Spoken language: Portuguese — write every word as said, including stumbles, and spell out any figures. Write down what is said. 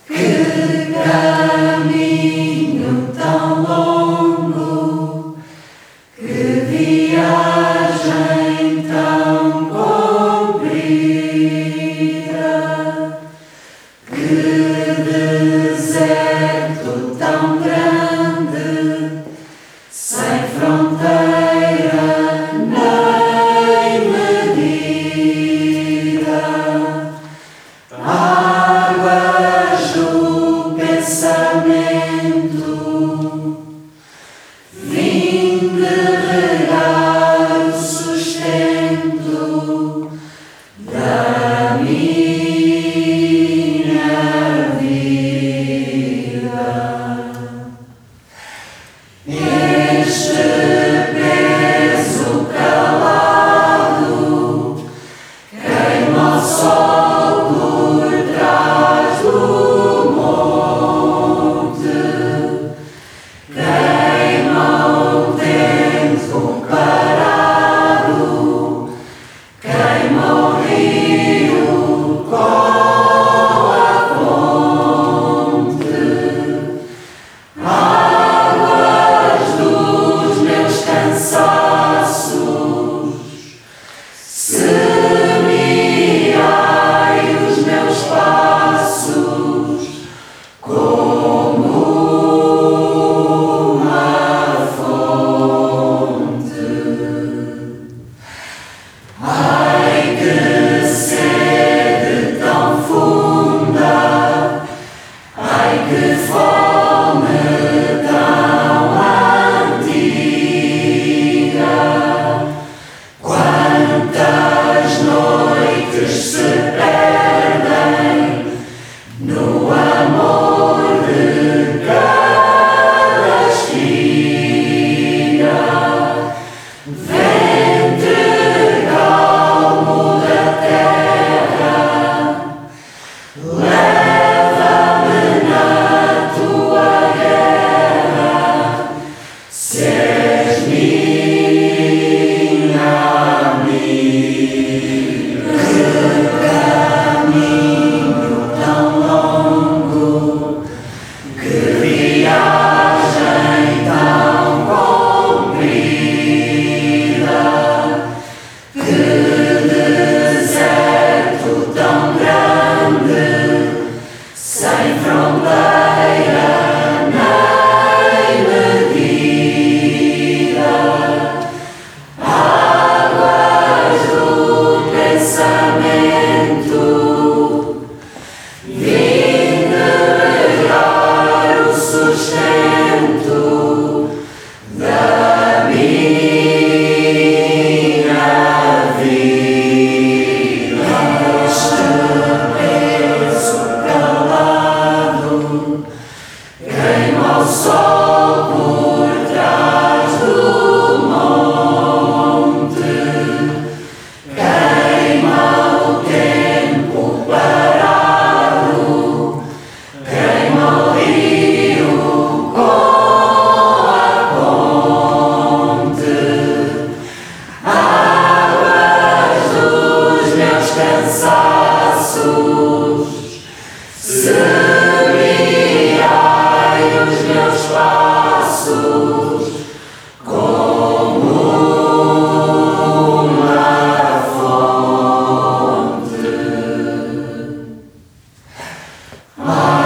Que caminho tão longo, que viagem tão comprida, que deserto tão grande, sem fronteira nem medida. Águas do pensamento, vim de regar o sustento da minha vida. Este peso calado queima o sol por trás do monte, queima o tempo parado, queima o rio com a fonte. Águas dos meus cansaços, semeai os meus passos como uma fonte. Ai, que sede tão funda, ai, que fome tão antiga, quantas noites se perdem no amor de cada espiga. Ventre calmo da terra, leva-me na tua guerra, se és minha amiga. Que caminho tão longo, que viagem tão comprida, que deserto tão grande, sem fronteira nem medida. Águas do pensamento, vim de regar o sustento da minha vida. Este peso calado queima o sol por trás do monte, queima o tempo parado, queima o rio com a ponte. Águas dos meus cansaços, semeai os meus passos como uma fonte.